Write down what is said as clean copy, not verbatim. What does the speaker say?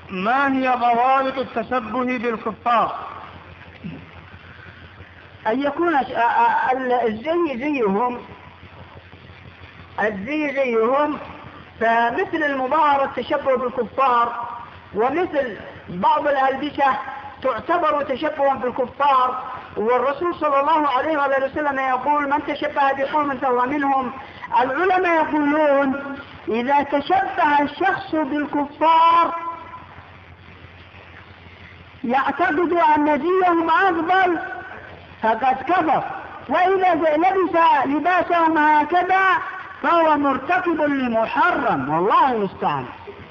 ما هي ضوابط التشبه بالكفار؟ أن يكون الزي زيهم، فمثل المظاهرة التشبه بالكفار، ومثل بعض الألبسة تعتبر تشبها بالكفار. والرسول صلى الله عليه وسلم يقول: من تشبه بقوم فهو منهم. العلماء يقولون: إذا تشبه الشخص بالكفار يعتقد أن زيهم أفضل فقد كفر، وإذا لبس لباسهم هكذا فهو مرتكب لمحرم، والله المستعان.